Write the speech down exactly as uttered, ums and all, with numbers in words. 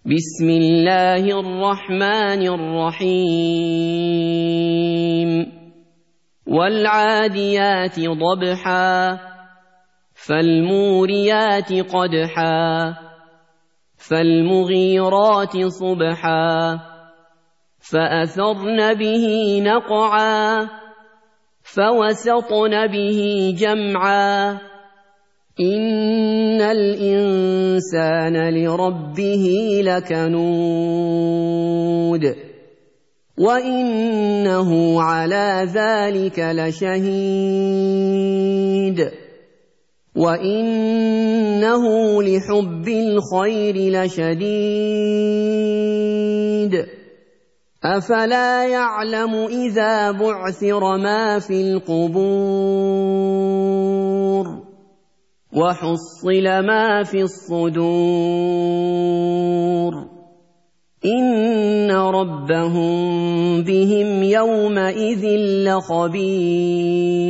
بسم الله الرحمن الرحيم والعاديات ضبحا فالموريات قدحا فالمغيرات صبحا فأثرن به نقعا فوسطن به جمعا إن الإنسان لربه لكنود وإنه على ذلك لشهيد وإنه لحب الخير لشديد أفلا يعلم إذا بعثر ما في القبور وحصل ما في الصدور إن ربهم بهم يومئذ لخبير